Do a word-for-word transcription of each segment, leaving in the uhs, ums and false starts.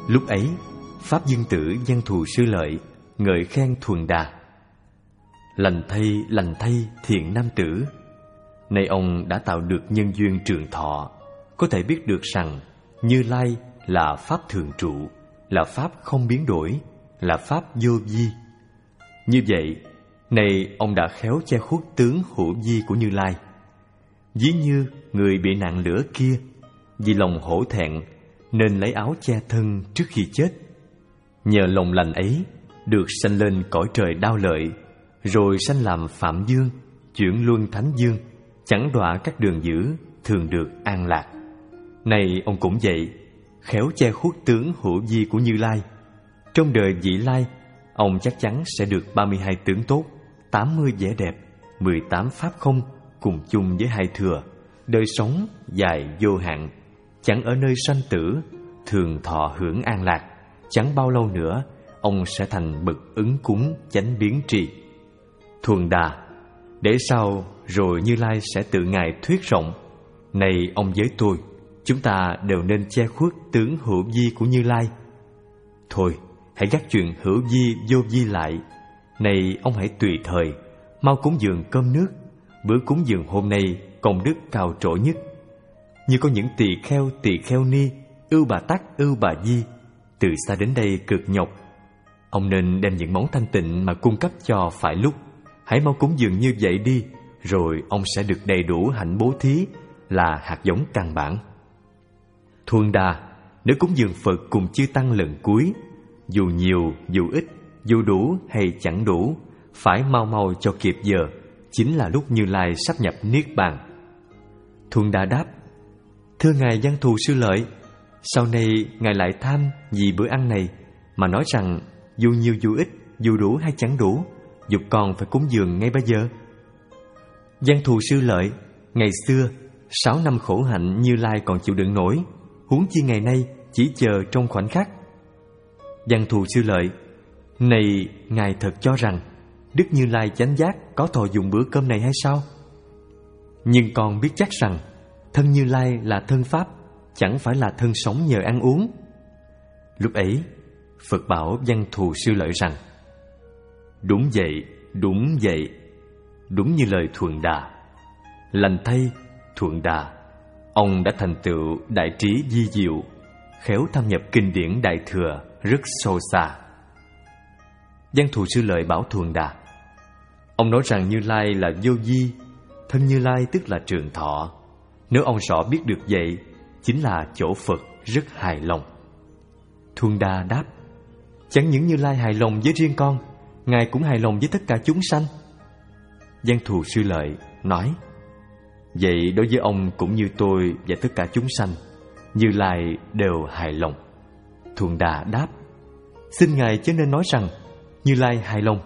Lúc ấy, Pháp Dương Tử Văn Thù Sư Lợi ngợi khen Thuần Đà: lành thay, lành thay thiện nam tử. Nay ông đã tạo được nhân duyên trường thọ, có thể biết được rằng Như Lai là Pháp thường trụ, là Pháp không biến đổi, là Pháp vô vi. Như vậy, nay ông đã khéo che khuất tướng hữu vi của Như Lai. Ví như người bị nạn lửa kia, vì lòng hổ thẹn nên lấy áo che thân trước khi chết. Nhờ lòng lành ấy được sanh lên cõi trời Đao Lợi, rồi sanh làm Phạm Dương, chuyển luân Thánh Dương, chẳng đọa các đường dữ, thường được an lạc. Này ông cũng vậy, khéo che khuất tướng hữu vi của Như Lai. Trong đời vị lai, ông chắc chắn sẽ được ba mươi hai tướng tốt, tám mươi vẻ đẹp, mười tám pháp không, cùng chung với hai thừa, đời sống dài vô hạn, chẳng ở nơi sanh tử, thường thọ hưởng an lạc. Chẳng bao lâu nữa, ông sẽ thành bậc ứng cúng chánh biến tri. Thuần Đà, để sau rồi Như Lai sẽ tự ngài thuyết rộng. Này ông với tôi, chúng ta đều nên che khuất tướng hữu vi của Như Lai. Thôi, hãy gác chuyện hữu vi vô vi lại. Này ông hãy tùy thời mau cúng dường cơm nước. Bữa cúng dường hôm nay công đức cao trổ nhất. Như có những tỳ kheo tỳ kheo ni, ưu bà tắc ưu bà di, từ xa đến đây cực nhọc. Ông nên đem những món thanh tịnh mà cung cấp cho phải lúc. Hãy mau cúng dường như vậy đi, rồi ông sẽ được đầy đủ hạnh bố thí, là hạt giống căn bản. Thuần Đà, nếu cúng dường Phật cùng chư tăng lần cuối, dù nhiều dù ít, dù đủ hay chẳng đủ, phải mau mau cho kịp giờ, chính là lúc Như Lai sắp nhập Niết Bàn. Thuần Đà đáp: thưa ngài Văn Thù Sư Lợi, sau này ngài lại tham vì bữa ăn này mà nói rằng dù nhiều dù ít, dù đủ hay chẳng đủ, dục còn phải cúng dường ngay bây giờ. Văn Thù Sư Lợi, ngày xưa sáu năm khổ hạnh Như Lai còn chịu đựng nổi, huống chi ngày nay chỉ chờ trong khoảnh khắc. Văn Thù Sư Lợi, này ngài thật cho rằng Đức Như Lai chánh giác có thọ dùng bữa cơm này hay sao? Nhưng con biết chắc rằng thân Như Lai là thân Pháp, chẳng phải là thân sống nhờ ăn uống. Lúc ấy Phật bảo Văn Thù Sư Lợi rằng: đúng vậy, đúng vậy, đúng như lời Thuần Đà. Lành thay, Thuần Đà, ông đã thành tựu đại trí di diệu, khéo thâm nhập kinh điển Đại Thừa rất sâu xa. Văn Thù Sư Lợi bảo Thuần Đà: ông nói rằng Như Lai là vô vi, thân Như Lai tức là trường thọ. Nếu ông rõ biết được vậy, chính là chỗ Phật rất hài lòng. Thuần Đà đáp: chẳng những Như Lai hài lòng với riêng con, ngài cũng hài lòng với tất cả chúng sanh. Văn Thù Sư Lợi nói: vậy đối với ông cũng như tôi và tất cả chúng sanh, Như Lai đều hài lòng. Thuần Đà đáp: xin ngài chớ nên nói rằng Như Lai hài lòng.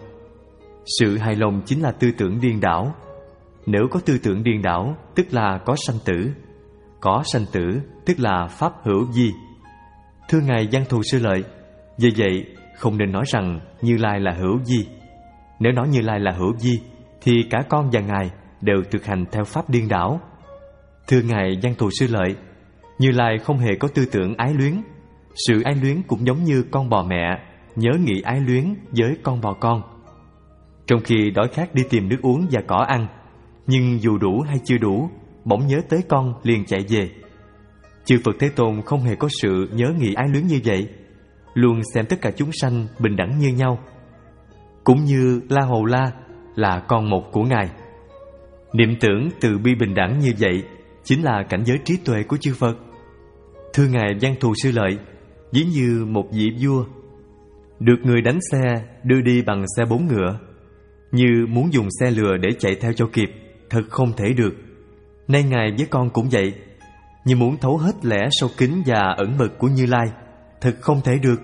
Sự hài lòng chính là tư tưởng điên đảo. Nếu có tư tưởng điên đảo, tức là có sanh tử. Có sanh tử, tức là pháp hữu vi. Thưa ngài Văn Thù Sư Lợi, vì vậy không nên nói rằng Như Lai là hữu vi. Nếu nói Như Lai là hữu vi, thì cả con và ngài đều thực hành theo pháp điên đảo. Thưa ngài Văn Thù Sư Lợi, Như Lai không hề có tư tưởng ái luyến. Sự ái luyến cũng giống như con bò mẹ nhớ nghĩ ái luyến với con bò con. Trong khi đói khát đi tìm nước uống và cỏ ăn, nhưng dù đủ hay chưa đủ, bỗng nhớ tới con liền chạy về. Chư Phật Thế Tôn không hề có sự nhớ nghĩ ái luyến như vậy, luôn xem tất cả chúng sanh bình đẳng như nhau, cũng như La Hầu La là con một của ngài. Niệm tưởng từ bi bình đẳng như vậy chính là cảnh giới trí tuệ của chư Phật. Thưa ngài Văn Thù Sư Lợi, ví như một vị vua được người đánh xe đưa đi bằng xe bốn ngựa, như muốn dùng xe lừa để chạy theo cho kịp, thật không thể được. Nay ngài với con cũng vậy, như muốn thấu hết lẽ sâu kín và ẩn mật của Như Lai, thật không thể được.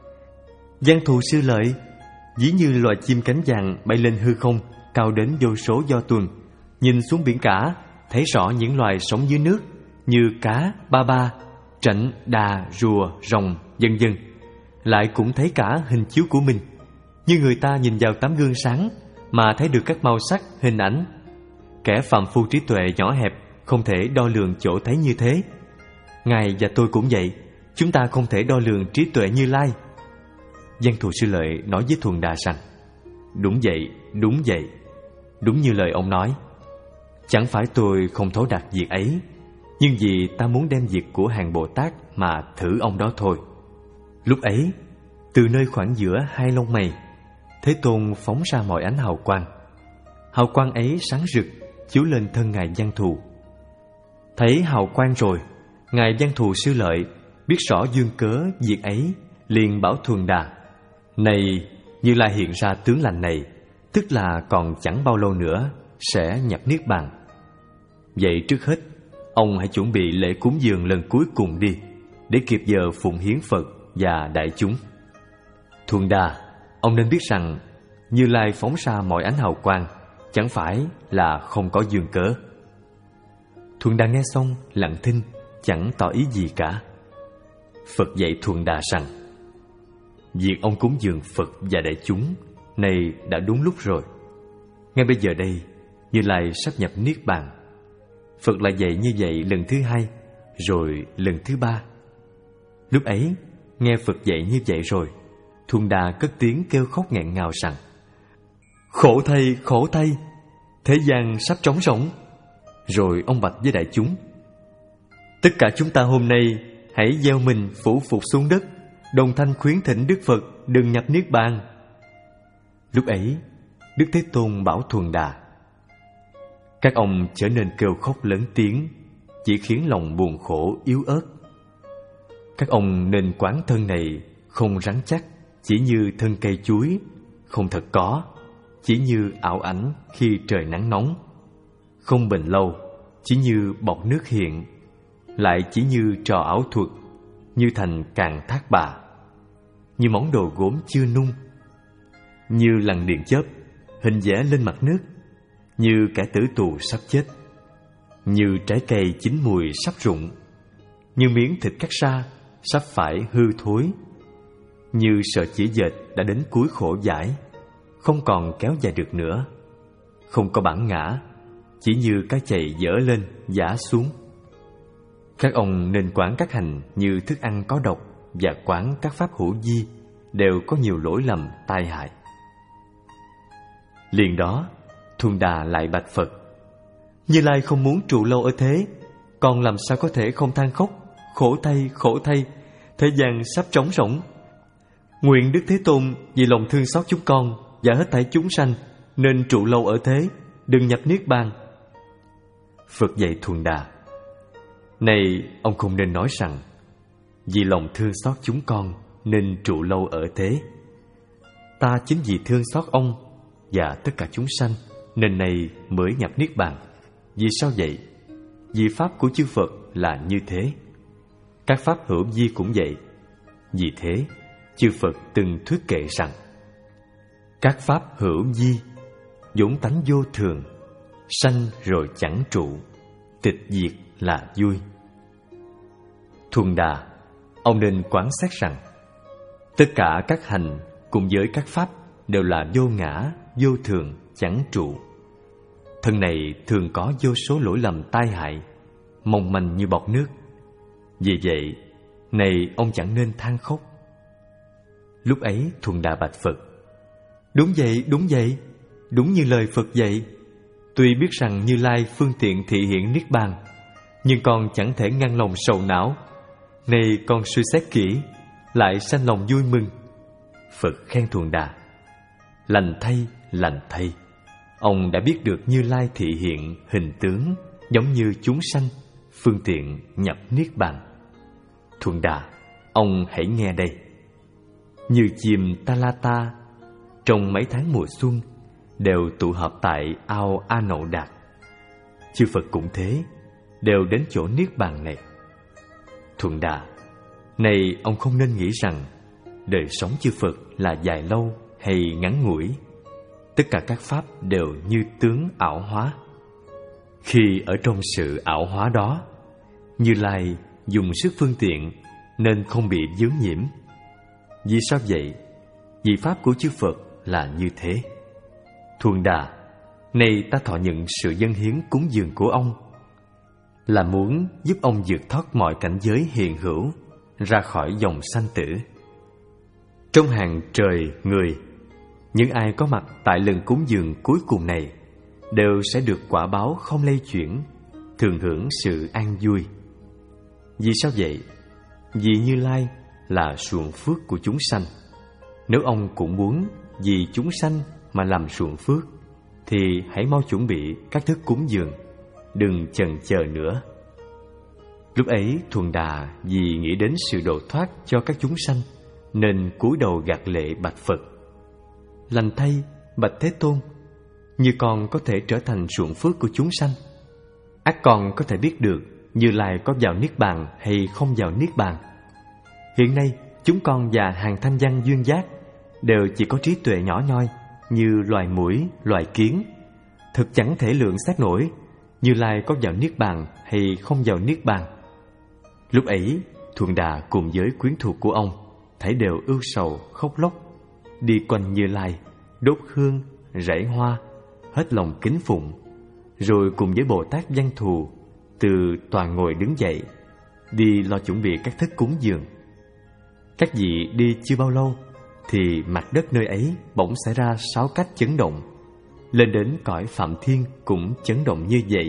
Văn Thù Sư Lợi, ví như loài chim cánh vàng bay lên hư không, cao đến vô số do tuần, nhìn xuống biển cả, thấy rõ những loài sống dưới nước như cá, ba ba, trạnh, đà, rùa, rồng, vân vân. Lại cũng thấy cả hình chiếu của mình, như người ta nhìn vào tấm gương sáng mà thấy được các màu sắc, hình ảnh. Kẻ phàm phu trí tuệ nhỏ hẹp không thể đo lường chỗ thấy như thế. Ngài và tôi cũng vậy, chúng ta không thể đo lường trí tuệ Như Lai. Văn Thù Sư Lợi nói với Thuần Đà rằng: Đúng vậy, đúng vậy. Đúng như lời ông nói. Chẳng phải tôi không thấu đạt việc ấy, nhưng vì ta muốn đem việc của hàng Bồ Tát mà thử ông đó thôi. Lúc ấy, từ nơi khoảng giữa hai lông mày, Thế Tôn phóng ra mọi ánh hào quang. Hào quang ấy sáng rực chiếu lên thân Ngài Văn Thù. Thấy hào quang rồi, Ngài Văn Thù Sư Lợi biết rõ duyên cớ việc ấy, liền bảo Thuần Đà: Này, Như Lai hiện ra tướng lành này, tức là còn chẳng bao lâu nữa sẽ nhập niết bàn. Vậy trước hết, ông hãy chuẩn bị lễ cúng dường lần cuối cùng đi, để kịp giờ phụng hiến Phật và đại chúng. Thuần Đà, ông nên biết rằng Như Lai phóng ra mọi ánh hào quang chẳng phải là không có duyên cớ. Thuần Đà nghe xong lặng thinh, chẳng tỏ ý gì cả. Phật dạy Thuần Đà rằng: Việc ông cúng dường Phật và đại chúng này đã đúng lúc rồi. Ngay bây giờ đây, Như Lai sắp nhập niết bàn. Phật lại dạy như vậy lần thứ hai, rồi lần thứ ba. Lúc ấy, nghe Phật dạy như vậy rồi, Thuần Đà cất tiếng kêu khóc nghẹn ngào rằng: Khổ thay, khổ thay, thế gian sắp trống rỗng. Rồi ông bạch với đại chúng: Tất cả chúng ta hôm nay hãy gieo mình phủ phục xuống đất, đồng thanh khuyến thỉnh Đức Phật đừng nhập niết bàn. Lúc ấy, Đức Thế Tôn bảo Thuần Đà: Các ông trở nên kêu khóc lớn tiếng, chỉ khiến lòng buồn khổ yếu ớt. Các ông nên quán thân này không rắn chắc, chỉ như thân cây chuối, không thật có, chỉ như ảo ảnh khi trời nắng nóng, không bền lâu, chỉ như bọt nước hiện, lại chỉ như trò ảo thuật, như thành càng thác bà, như món đồ gốm chưa nung, như lằn điện chớp hình vẽ lên mặt nước, như kẻ tử tù sắp chết, như trái cây chín mùi sắp rụng, như miếng thịt cắt ra sắp phải hư thối, như sợi chỉ dệt đã đến cuối khổ giải, không còn kéo dài được nữa, không có bản ngã, chỉ như cái chày dở lên giã xuống. Các ông nên quán các hành như thức ăn có độc, và quán các pháp hữu vi đều có nhiều lỗi lầm tai hại. Liền đó, Thuần Đà lại bạch Phật: Như Lai không muốn trụ lâu ở thế, con làm sao có thể không than khóc? Khổ thay, khổ thay, thế gian sắp trống rỗng. Nguyện Đức Thế Tôn vì lòng thương xót chúng con và hết thảy chúng sanh nên trụ lâu ở thế, đừng nhập niết bàn. Phật dạy Thuần Đà: Này, ông không nên nói rằng vì lòng thương xót chúng con nên trụ lâu ở thế. Ta chính vì thương xót ông và tất cả chúng sanh nên nay mới nhập niết bàn. Vì sao vậy? Vì pháp của chư Phật là như thế. Các pháp hữu vi cũng vậy. Vì thế, chư Phật từng thuyết kệ rằng: Các pháp hữu vi vốn tánh vô thường, sanh rồi chẳng trụ, tịch diệt là vui. Thuần Đà, ông nên quán xét rằng tất cả các hành cùng với các pháp đều là vô ngã, vô thường, chẳng trụ. Thân này thường có vô số lỗi lầm tai hại, mong manh như bọt nước. Vì vậy, này ông chẳng nên than khóc. Lúc ấy Thuần Đà bạch Phật: Đúng vậy, đúng vậy, đúng như lời Phật dạy. Tuy biết rằng Như Lai phương tiện thị hiện niết bàn, nhưng con chẳng thể ngăn lòng sầu não. Này con suy xét kỹ, lại sanh lòng vui mừng. Phật khen Thuần Đà: Lành thay, lành thay, ông đã biết được Như Lai thị hiện hình tướng giống như chúng sanh, phương tiện nhập niết bàn. Thuần Đà, ông hãy nghe đây. Như chim Talata trong mấy tháng mùa xuân đều tụ họp tại ao A Nậu Đạt, chư Phật cũng thế, đều đến chỗ niết bàn này. Thuần Đà, này ông không nên nghĩ rằng đời sống chư Phật là dài lâu hay ngắn ngủi. Tất cả các pháp đều như tướng ảo hóa. Khi ở trong sự ảo hóa đó, Như Lai dùng sức phương tiện nên không bị vướng nhiễm. Vì sao vậy? Vì pháp của chư Phật là như thế. Thuần Đà, nay ta thọ nhận sự dâng hiến cúng dường của ông, là muốn giúp ông vượt thoát mọi cảnh giới hiện hữu, ra khỏi dòng sanh tử. Trong hàng trời người, những ai có mặt tại lần cúng dường cuối cùng này đều sẽ được quả báo không lay chuyển, thường hưởng sự an vui. Vì sao vậy? Vì Như Lai là ruộng phước của chúng sanh. Nếu ông cũng muốn vì chúng sanh mà làm ruộng phước, thì hãy mau chuẩn bị các thức cúng dường, đừng chần chờ nữa. Lúc ấy Thuần Đà vì nghĩ đến sự độ thoát cho các chúng sanh, nên cúi đầu gạt lệ bạch Phật: Lành thay, bạch Thế Tôn, như con có thể trở thành ruộng phước của chúng sanh? Ắt con có thể biết được Như Lai có vào Niết Bàn hay không vào Niết Bàn. Hiện nay chúng con và hàng thanh văn duyên giác đều chỉ có trí tuệ nhỏ nhoi như loài muỗi, loài kiến, thực chẳng thể lượng xét nổi Như Lai có vào Niết Bàn hay không vào Niết Bàn. Lúc ấy Thuần Đà cùng với quyến thuộc của ông thấy đều ưu sầu khóc lóc, đi quanh Như Lai, đốt hương, rải hoa, hết lòng kính phụng, rồi cùng với Bồ Tát Văn Thù từ toàn ngồi đứng dậy, đi lo chuẩn bị các thức cúng dường. Các vị đi chưa bao lâu thì mặt đất nơi ấy bỗng xảy ra sáu cách chấn động. Lên đến cõi Phạm Thiên cũng chấn động như vậy.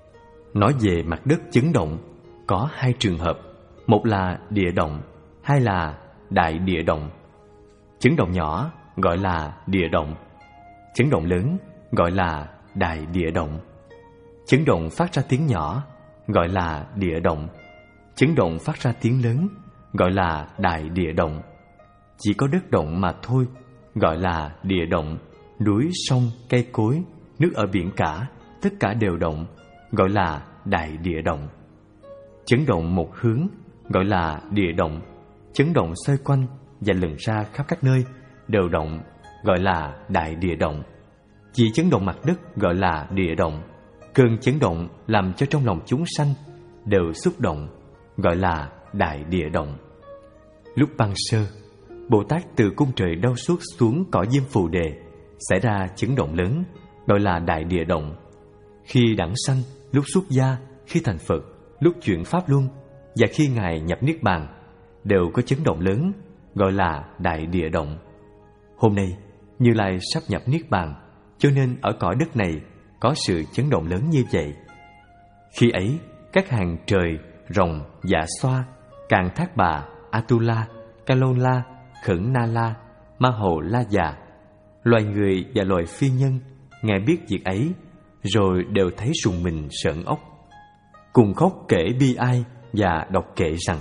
Nói về mặt đất chấn động có hai trường hợp, một là địa động, hai là đại địa động. Chấn động nhỏ gọi là địa động, chấn động lớn gọi là đại địa động. Chấn động phát ra tiếng nhỏ gọi là địa động, chấn động phát ra tiếng lớn gọi là đại địa động. Chỉ có đất động mà thôi gọi là địa động. Núi, sông, cây cối, nước ở biển cả, tất cả đều động, gọi là đại địa động. Chấn động một hướng gọi là địa động, chấn động xoay quanh và lần ra khắp các nơi đều động, gọi là đại địa động. Chỉ chấn động mặt đất gọi là địa động. Cơn chấn động làm cho trong lòng chúng sanh đều xúc động, gọi là đại địa động. Lúc băng sơ, Bồ Tát từ cung trời đau suốt xuống cõi Diêm Phù Đề, xảy ra chấn động lớn, gọi là đại địa động. Khi đẳng sanh, lúc xuất gia, khi thành Phật, lúc chuyển pháp luân và khi Ngài nhập Niết Bàn đều có chấn động lớn, gọi là đại địa động. Hôm nay Như Lai sắp nhập Niết Bàn, cho nên ở cõi đất này có sự chấn động lớn như vậy. Khi ấy các hàng trời, rồng, dạ xoa, Càn Thác Bà, Atula, Kalonla, Khẩn Na La, Ma Hồ La Già, loài người và loài phi nhân nghe biết việc ấy rồi đều thấy rùng mình sởn ốc, cùng khóc kể bi ai và đọc kệ rằng: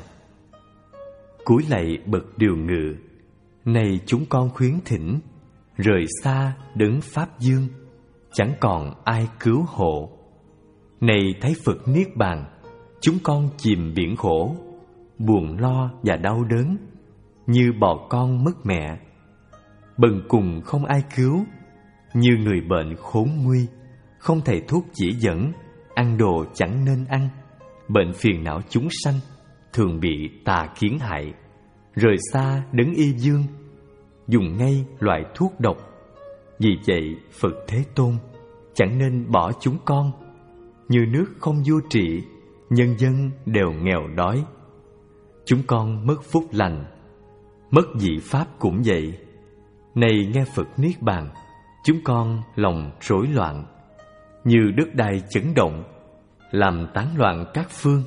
Cúi lạy bậc điều ngự, này chúng con khuyến thỉnh, rời xa đấng Pháp Dương, chẳng còn ai cứu hộ. Này thấy Phật Niết Bàn, chúng con chìm biển khổ, buồn lo và đau đớn, như bò con mất mẹ. Bần cùng không ai cứu, như người bệnh khốn nguy, không thầy thuốc chỉ dẫn, ăn đồ chẳng nên ăn. Bệnh phiền não chúng sanh, thường bị tà kiến hại, rời xa đấng Y Dương, dùng ngay loại thuốc độc. Vì vậy Phật Thế Tôn chẳng nên bỏ chúng con, như nước không vua trị, nhân dân đều nghèo đói. Chúng con mất phúc lành, mất vị pháp cũng vậy. Này nghe Phật Niết Bàn, chúng con lòng rối loạn, như đất đai chấn động, làm tán loạn các phương.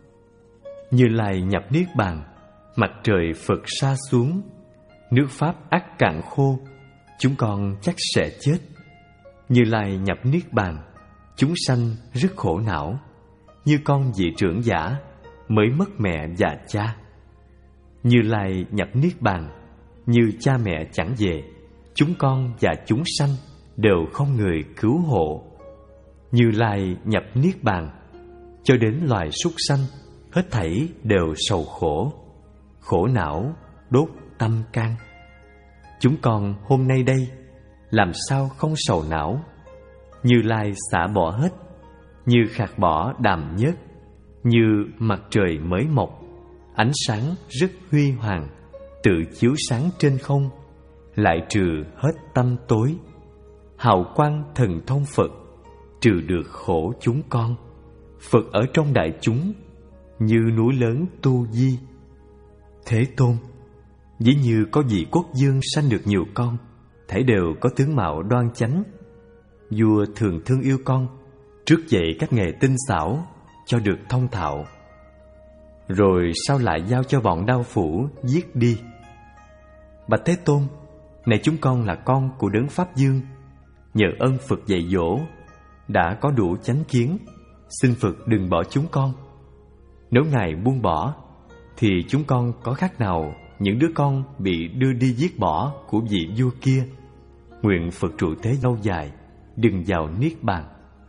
Như Lai nhập Niết Bàn, mặt trời Phật sa xuống, nước Pháp ắt cạn khô, chúng con chắc sẽ chết. Như Lai nhập Niết Bàn, chúng sanh rất khổ não, như con vị trưởng giả mới mất mẹ và cha. Như Lai nhập Niết Bàn, như cha mẹ chẳng về, chúng con và chúng sanh đều không người cứu hộ. Như Lai nhập Niết Bàn, cho đến loài súc sanh hết thảy đều sầu khổ, khổ não đốt tâm can. Chúng con hôm nay đây làm sao không sầu não? Như Lai xả bỏ hết, như khạc bỏ đàm nhớt, như mặt trời mới mọc, ánh sáng rất huy hoàng, tự chiếu sáng trên không, lại trừ hết tâm tối. Hào quang thần thông Phật trừ được khổ chúng con. Phật ở trong đại chúng, như núi lớn Tu Di. Thế Tôn, ví như có vị quốc vương sanh được nhiều con, thảy đều có tướng mạo đoan chánh. Vua thường thương yêu con, trước dạy các nghề tinh xảo, cho được thông thạo. Rồi sau lại giao cho bọn đao phủ giết đi. Bạch Thế Tôn, này chúng con là con của Đấng Pháp Dương, nhờ ơn Phật dạy dỗ, đã có đủ chánh kiến, xin Phật đừng bỏ chúng con. Nếu Ngài buông bỏ, thì chúng con có khác nào những đứa con bị đưa đi giết bỏ của vị vua kia. Nguyện Phật trụ thế lâu dài, đừng vào niết bàn.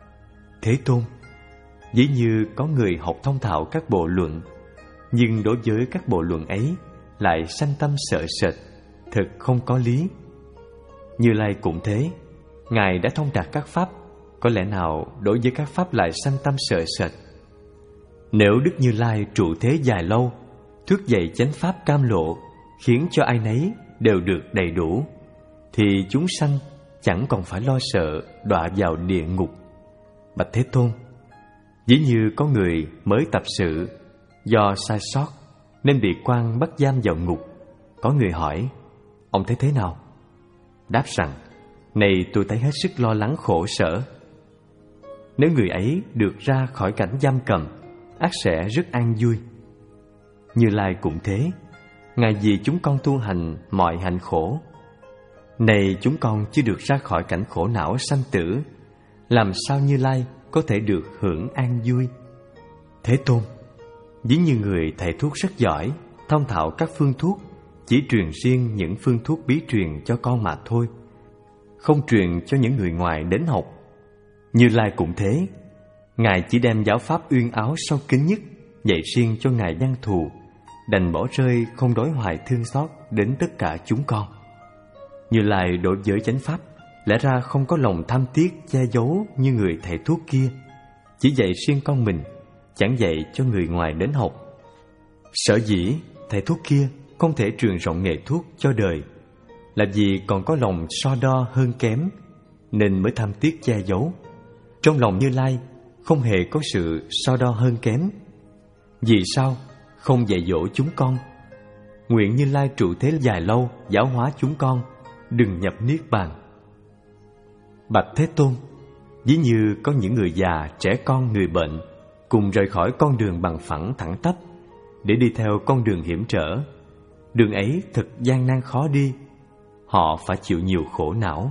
Thế Tôn, ví như có người học thông thạo các bộ luận, nhưng đối với các bộ luận ấy lại sanh tâm sợ sệt, thật không có lý. Như Lai cũng thế, Ngài đã thông đạt các pháp, có lẽ nào đối với các pháp lại sanh tâm sợ sệt? Nếu Đức Như Lai trụ thế dài lâu, thuyết dạy chánh pháp cam lộ, khiến cho ai nấy đều được đầy đủ, thì chúng sanh chẳng còn phải lo sợ đọa vào địa ngục. Bạch Thế Tôn, ví như có người mới tập sự, do sai sót nên bị quan bắt giam vào ngục. Có người hỏi, ông thấy thế nào? Đáp rằng, này tôi thấy hết sức lo lắng khổ sở. Nếu người ấy được ra khỏi cảnh giam cầm, ắt sẽ rất an vui. Như Lai cũng thế, Ngài vì chúng con tu hành mọi hạnh khổ. Này chúng con chưa được ra khỏi cảnh khổ não sanh tử, làm sao Như Lai có thể được hưởng an vui? Thế Tôn, ví như người thầy thuốc rất giỏi, thông thạo các phương thuốc, chỉ truyền riêng những phương thuốc bí truyền cho con mà thôi, không truyền cho những người ngoài đến học. Như Lai cũng thế, Ngài chỉ đem giáo pháp uyên áo sâu kín nhất dạy riêng cho Ngài văn thù, đành bỏ rơi không đối hoài thương xót đến tất cả chúng con. Như Lai đối với chánh pháp lẽ ra không có lòng tham tiếc che giấu như người thầy thuốc kia, chỉ dạy riêng con mình, chẳng dạy cho người ngoài đến học. Sở dĩ thầy thuốc kia không thể truyền rộng nghề thuốc cho đời là vì còn có lòng so đo hơn kém, nên mới tham tiếc che giấu. Trong lòng Như Lai không hề có sự so đo hơn kém. Vì sao không dạy dỗ chúng con? Nguyện Như Lai trụ thế dài lâu, giáo hóa chúng con, đừng nhập niết bàn. Bạch Thế Tôn, ví như có những người già, trẻ con, người bệnh cùng rời khỏi con đường bằng phẳng thẳng tắp để đi theo con đường hiểm trở. Đường ấy thật gian nan khó đi, họ phải chịu nhiều khổ não.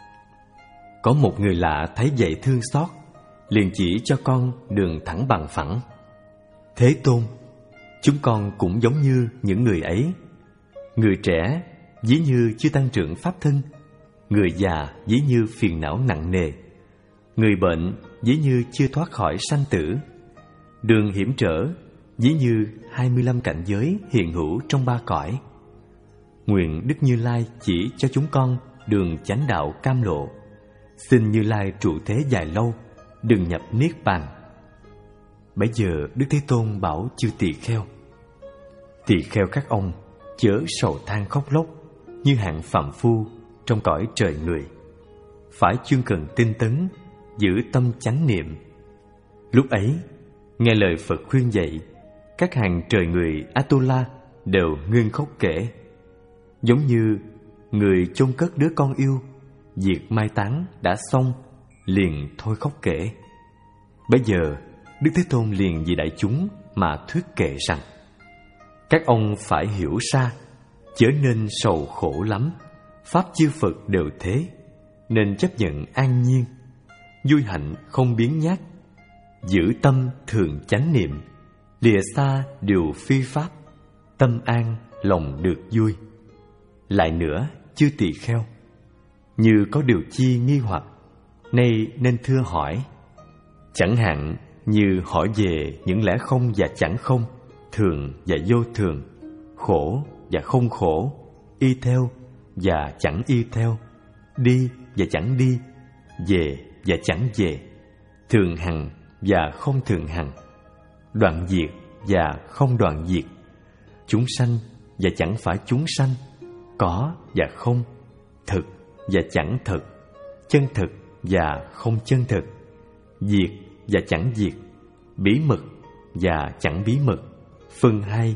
Có một người lạ thấy vậy thương xót, liền chỉ cho con đường thẳng bằng phẳng. Thế Tôn, chúng con cũng giống như những người ấy. Người trẻ ví như chưa tăng trưởng pháp thân, người già ví như phiền não nặng nề, người bệnh ví như chưa thoát khỏi sanh tử. Đường hiểm trở ví như hai mươi lăm cảnh giới hiện hữu trong ba cõi. Nguyện Đức Như Lai chỉ cho chúng con đường chánh đạo cam lộ. Xin Như Lai trụ thế dài lâu, đừng nhập niết bàn. Bấy giờ Đức Thế Tôn bảo chư tỳ kheo: Tỳ kheo các ông chớ sầu than khóc lóc như hạng phàm phu trong cõi trời người, phải chuyên cần tinh tấn, giữ tâm chánh niệm. Lúc ấy nghe lời Phật khuyên dạy, các hàng trời người Atula đều ngưng khóc kể, giống như người chôn cất đứa con yêu, việc mai táng đã xong liền thôi khóc kể. Bây giờ Đức Thế Tôn liền vì đại chúng mà thuyết kệ rằng: các ông phải hiểu ra, chớ nên sầu khổ lắm. Pháp chư Phật đều thế, nên chấp nhận an nhiên, vui hạnh không biến nhát, giữ tâm thường chánh niệm, lìa xa điều phi pháp, tâm an lòng được vui. Lại nữa, chư tỳ kheo, như có điều chi nghi hoặc, nay nên thưa hỏi. Chẳng hạn như hỏi về những lẽ không và chẳng không, thường và vô thường, khổ và không khổ, y theo và chẳng y theo, đi và chẳng đi, về và chẳng về, thường hằng và không thường hằng, đoạn diệt và không đoạn diệt, chúng sanh và chẳng phải chúng sanh, có và không, thực và chẳng thực, chân thực và không chân thực, diệt và chẳng diệt, bí mật và chẳng bí mật, phân hai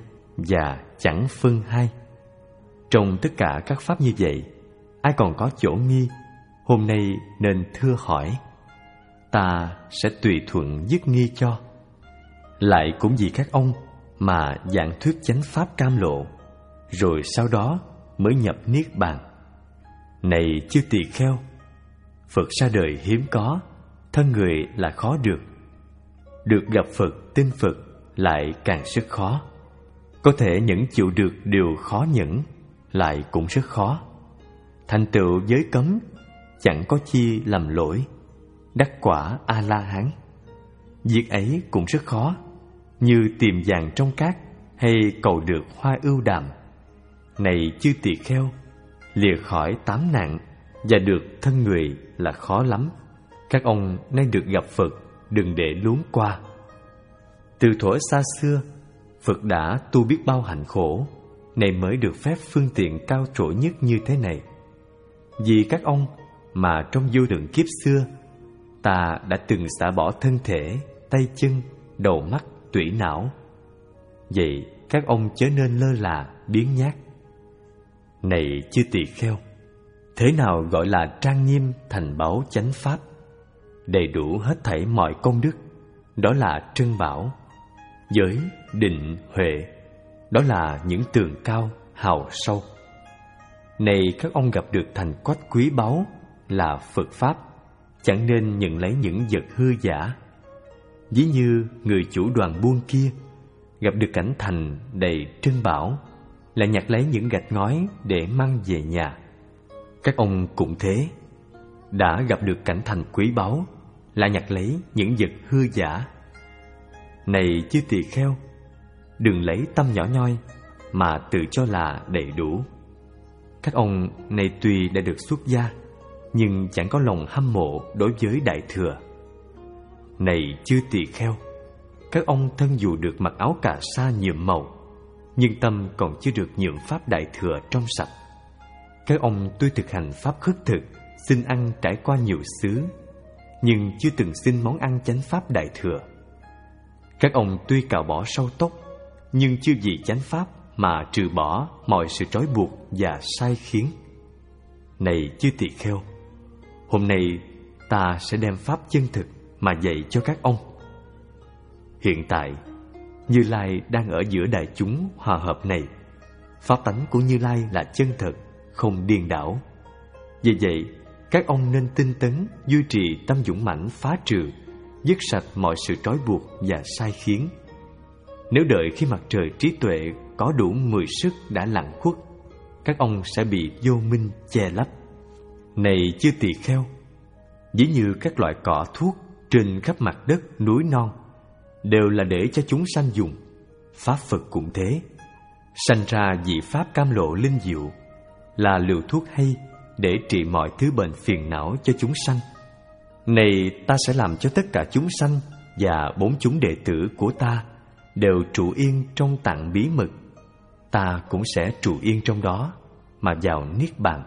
và chẳng phân hai. Trong tất cả các pháp như vậy, ai còn có chỗ nghi, hôm nay nên thưa hỏi, ta sẽ tùy thuận dứt nghi cho. Lại cũng vì các ông mà giảng thuyết chánh pháp cam lộ, rồi sau đó mới nhập niết bàn. Này chư tỳ kheo, Phật ra đời hiếm có, thân người là khó được. Được gặp Phật, tin Phật lại càng rất khó. Có thể nhẫn chịu được điều khó nhẫn, lại cũng rất khó. Thành tựu giới cấm, chẳng có chi làm lỗi. Đắc quả A-la-hán, việc ấy cũng rất khó, như tìm vàng trong cát hay cầu được hoa ưu đàm. Này chư tỳ kheo, lìa khỏi tám nạn và được thân người là khó lắm. Các ông nay được gặp Phật, đừng để luống qua. Từ thuở xa xưa, Phật đã tu biết bao hạnh khổ, này mới được phép phương tiện cao trội nhất như thế này. Vì các ông mà trong vô lượng kiếp xưa, ta đã từng xả bỏ thân thể, tay chân, đầu mắt, tủy não. Vậy các ông chớ nên lơ là, biếng nhác. Này chư tỳ kheo, thế nào gọi là trang nghiêm thành báu chánh pháp? Đầy đủ hết thảy mọi công đức, đó là trân bảo. Giới, định, huệ, đó là những tường cao, hào sâu. Này các ông gặp được thành quách quý báu là Phật Pháp, chẳng nên nhận lấy những vật hư giả. Ví như người chủ đoàn buôn kia gặp được cảnh thành đầy trân bảo, lại nhặt lấy những gạch ngói để mang về nhà. Các ông cũng thế, đã gặp được cảnh thành quý báu, lại nhặt lấy những vật hư giả. Này chư tỳ kheo, đừng lấy tâm nhỏ nhoi mà tự cho là đầy đủ. Các ông này tuy đã được xuất gia, nhưng chẳng có lòng hâm mộ đối với Đại Thừa. Này chư tỳ kheo, các ông thân dù được mặc áo cà sa nhuộm màu, nhưng tâm còn chưa được nhuộm pháp Đại Thừa trong sạch. Các ông tuy thực hành pháp khất thực, xin ăn trải qua nhiều xứ, nhưng chưa từng xin món ăn chánh pháp Đại Thừa. Các ông tuy cạo bỏ râu tóc, nhưng chưa vì chánh pháp mà trừ bỏ mọi sự trói buộc và sai khiến. Này chư tỳ kheo, hôm nay ta sẽ đem pháp chân thực mà dạy cho các ông. Hiện tại, Như Lai đang ở giữa đại chúng hòa hợp này. Pháp tánh của Như Lai là chân thật, không điên đảo. Vì vậy, các ông nên tinh tấn, duy trì tâm dũng mãnh phá trừ, dứt sạch mọi sự trói buộc và sai khiến. Nếu đợi khi mặt trời trí tuệ có đủ mười sức đã lặng khuất, các ông sẽ bị vô minh che lấp. Này chư tỳ kheo, ví như các loại cỏ thuốc trên khắp mặt đất núi non đều là để cho chúng sanh dùng, pháp Phật cũng thế. Sanh ra vị pháp cam lộ linh diệu, là liều thuốc hay để trị mọi thứ bệnh phiền não cho chúng sanh. Này ta sẽ làm cho tất cả chúng sanh và bốn chúng đệ tử của ta đều trụ yên trong tạng bí mật. Ta cũng sẽ trụ yên trong đó mà vào niết bàn.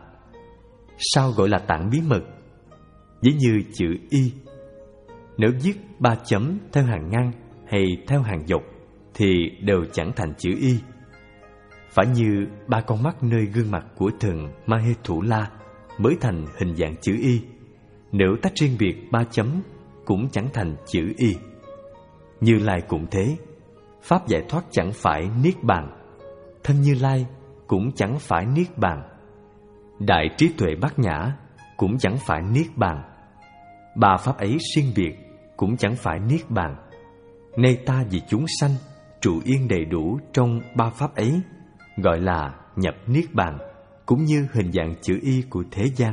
Sao gọi là tạng bí mật? Ví như chữ Y, nếu viết ba chấm theo hàng ngang hay theo hàng dọc thì đều chẳng thành chữ Y. Phải như ba con mắt nơi gương mặt của thần Mahethula mới thành hình dạng chữ Y. Nếu tách riêng biệt ba chấm cũng chẳng thành chữ Y. Như Lai cũng thế, pháp giải thoát chẳng phải niết bàn, thân Như Lai cũng chẳng phải niết bàn, đại trí tuệ bát nhã cũng chẳng phải niết bàn. Ba pháp ấy riêng biệt cũng chẳng phải niết bàn. Nay ta vì chúng sanh trụ yên đầy đủ trong ba pháp ấy, gọi là nhập niết bàn, cũng như hình dạng chữ Y của thế gian.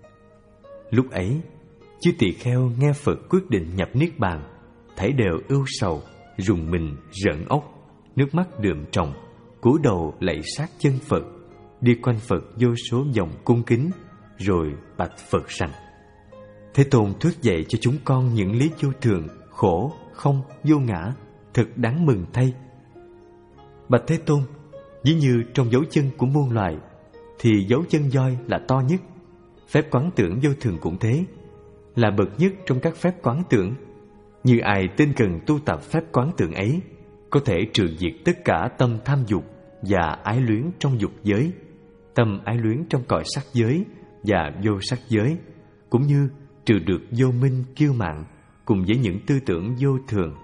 Lúc ấy, chư tỳ kheo nghe Phật quyết định nhập niết bàn, thấy đều ưu sầu, rùng mình, rợn ốc, nước mắt đượm tròng, cúi đầu lạy sát chân Phật, đi quanh Phật vô số vòng cung kính, rồi bạch Phật rằng: Thế Tôn thuyết dạy cho chúng con những lý vô thường, khổ, không, vô ngã, thật đáng mừng thay. Bạch Thế Tôn, ví như trong dấu chân của muôn loài, thì dấu chân voi là to nhất. Phép quán tưởng vô thường cũng thế, là bậc nhất trong các phép quán tưởng. Như ai tin cần tu tập phép quán tưởng ấy, có thể trừ diệt tất cả tâm tham dục và ái luyến trong dục giới, tâm ái luyến trong cõi sắc giới và vô sắc giới, cũng như trừ được vô minh kiêu mạn cùng với những tư tưởng vô thường.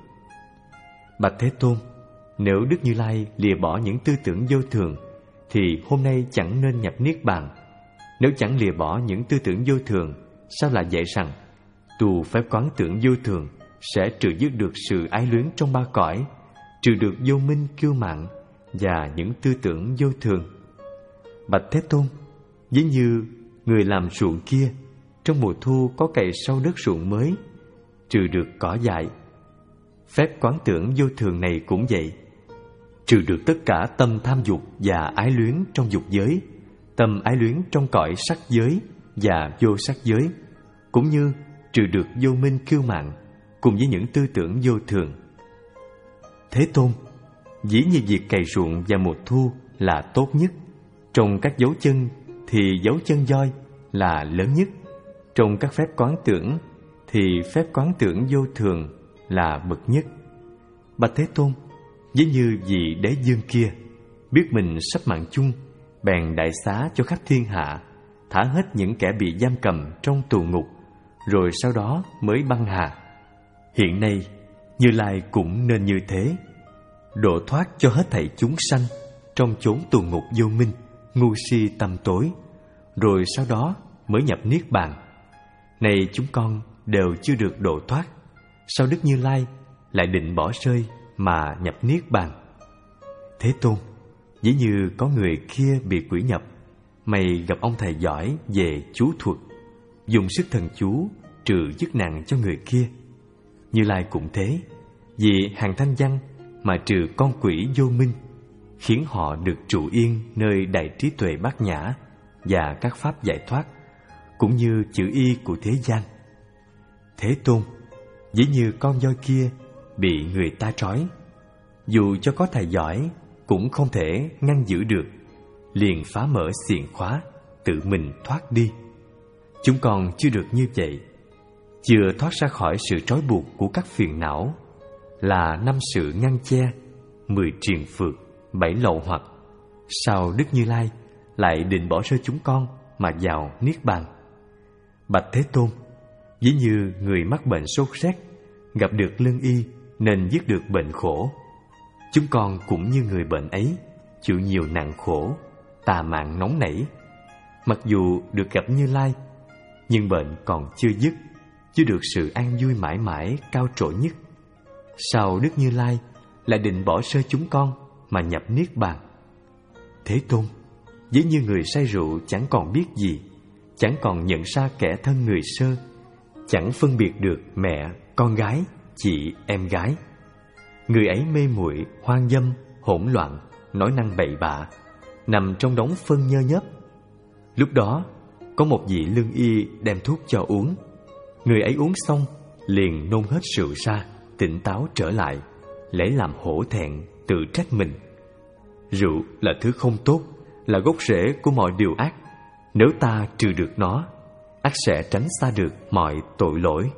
Bạch Thế Tôn, nếu Đức Như Lai lìa bỏ những tư tưởng vô thường thì hôm nay chẳng nên nhập niết bàn. Nếu chẳng lìa bỏ những tư tưởng vô thường, sao lại dạy rằng tu phép quán tưởng vô thường sẽ trừ dứt được sự ái luyến trong ba cõi, trừ được vô minh kiêu mạn và những tư tưởng vô thường? Bạch Thế Tôn, ví như người làm ruộng kia, trong mùa thu có cày sâu đất ruộng mới, trừ được cỏ dại. Phép quán tưởng vô thường này cũng vậy, trừ được tất cả tâm tham dục và ái luyến trong dục giới, tâm ái luyến trong cõi sắc giới và vô sắc giới, cũng như trừ được vô minh kiêu mạn cùng với những tư tưởng vô thường. Thế Tôn, dĩ như việc cày ruộng vào mùa thu là tốt nhất. Trong các dấu chân thì dấu chân voi là lớn nhất. Trong các phép quán tưởng thì phép quán tưởng vô thường là bậc nhất. Bạch Thế Tôn, ví như vị đế vương kia biết mình sắp mạng chung, bèn đại xá cho khắp thiên hạ, thả hết những kẻ bị giam cầm trong tù ngục, rồi sau đó mới băng hà. Hiện nay Như Lai cũng nên như thế, độ thoát cho hết thảy chúng sanh trong chốn tù ngục vô minh, ngu si tăm tối, rồi sau đó mới nhập niết bàn. Này chúng con đều chưa được độ thoát, sao Đức Như Lai lại định bỏ rơi mà nhập niết bàn? Thế Tôn, ví như có người kia bị quỷ nhập, mày gặp ông thầy giỏi về chú thuật, dùng sức thần chú trừ dứt nạn cho người kia. Như Lai cũng thế, vì hàng thanh văn mà trừ con quỷ vô minh, khiến họ được trụ yên nơi đại trí tuệ bát nhã và các pháp giải thoát, cũng như chữ y của thế gian. Thế Tôn, ví như con voi kia bị người ta trói, dù cho có thầy giỏi cũng không thể ngăn giữ được, liền phá mở xiềng khóa, tự mình thoát đi. Chúng con chưa được như vậy, chưa thoát ra khỏi sự trói buộc của các phiền não, là năm sự ngăn che, mười triền phược, bảy lậu hoặc. Sao Đức Như Lai lại định bỏ rơi chúng con mà vào niết bàn? Bạch Thế Tôn, ví như người mắc bệnh sốt rét, gặp được lương y nên dứt được bệnh khổ. Chúng con cũng như người bệnh ấy, chịu nhiều nặng khổ, tà mạn nóng nảy. Mặc dù được gặp Như Lai, nhưng bệnh còn chưa dứt, chưa được sự an vui mãi mãi cao trội nhất. Sao Đức Như Lai lại định bỏ rơi chúng con mà nhập niết bàn? Thế Tôn, ví như người say rượu chẳng còn biết gì, chẳng còn nhận ra kẻ thân người sơ, chẳng phân biệt được mẹ, con gái, chị, em gái. Người ấy mê muội, hoang dâm, hỗn loạn, nói năng bậy bạ, nằm trong đống phân nhơ nhớp. Lúc đó có một vị lương y đem thuốc cho uống. Người ấy uống xong liền nôn hết rượu ra, tỉnh táo trở lại, lấy làm hổ thẹn, tự trách mình. Rượu là thứ không tốt, là gốc rễ của mọi điều ác. Nếu ta trừ được nó, ắt sẽ tránh xa được mọi tội lỗi.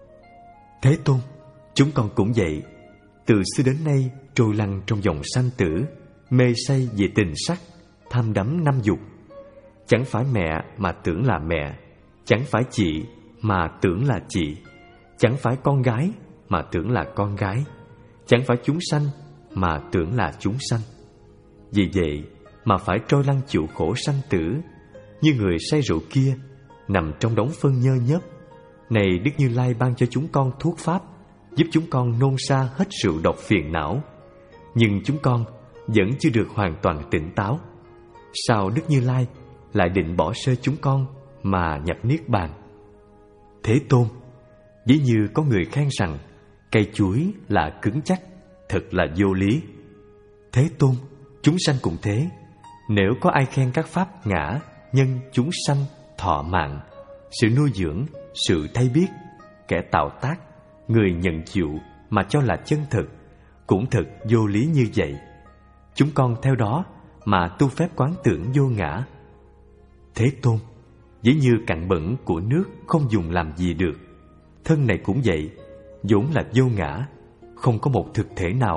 Thế Tôn, chúng con cũng vậy, từ xưa đến nay trôi lăn trong dòng sanh tử, mê say về tình sắc, tham đắm năm dục. Chẳng phải mẹ mà tưởng là mẹ, chẳng phải chị mà tưởng là chị, chẳng phải con gái mà tưởng là con gái, chẳng phải chúng sanh mà tưởng là chúng sanh. Vì vậy mà phải trôi lăn chịu khổ sanh tử, như người say rượu kia nằm trong đống phân nhơ nhớp. Này Đức Như Lai ban cho chúng con thuốc pháp, giúp chúng con nôn ra hết rượu độc phiền não, nhưng chúng con vẫn chưa được hoàn toàn tỉnh táo. Sao Đức Như Lai lại định bỏ rơi chúng con mà nhập niết bàn? Thế Tôn, ví như có người khen rằng cây chuối là cứng chắc, thật là vô lý. Thế Tôn, chúng sanh cũng thế. Nếu có ai khen các pháp ngã, nhân, chúng sanh, thọ mạng, sự nuôi dưỡng, sự thay biết, kẻ tạo tác, người nhận chịu mà cho là chân thực, cũng thật vô lý như vậy. Chúng con theo đó mà tu phép quán tưởng vô ngã. Thế Tôn, ví như cặn bẩn của nước không dùng làm gì được, thân này cũng vậy, vốn là vô ngã, không có một thực thể nào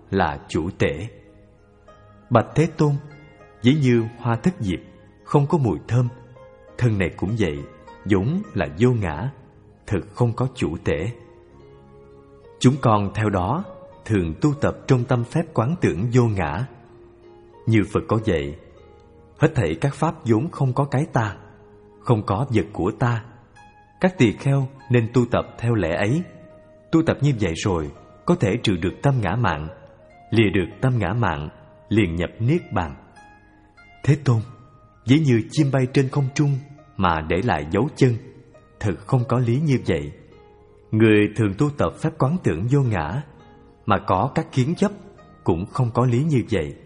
là chủ tể. Bạch Thế Tôn, ví như hoa thất diệp, không có mùi thơm, thân này cũng vậy, vốn là vô ngã, thực không có chủ tể. Chúng con theo đó thường tu tập trong tâm phép quán tưởng vô ngã. Như Phật có dạy, hết thảy các pháp vốn không có cái ta, không có vật của ta. Các tỳ kheo nên tu tập theo lẽ ấy. Tu tập như vậy rồi, có thể trừ được tâm ngã mạn, lìa được tâm ngã mạn, liền nhập niết bàn. Thế Tôn, ví như chim bay trên không trung mà để lại dấu chân, thực không có lý như vậy. Người thường tu tập pháp quán tưởng vô ngã mà có các kiến chấp, cũng không có lý như vậy.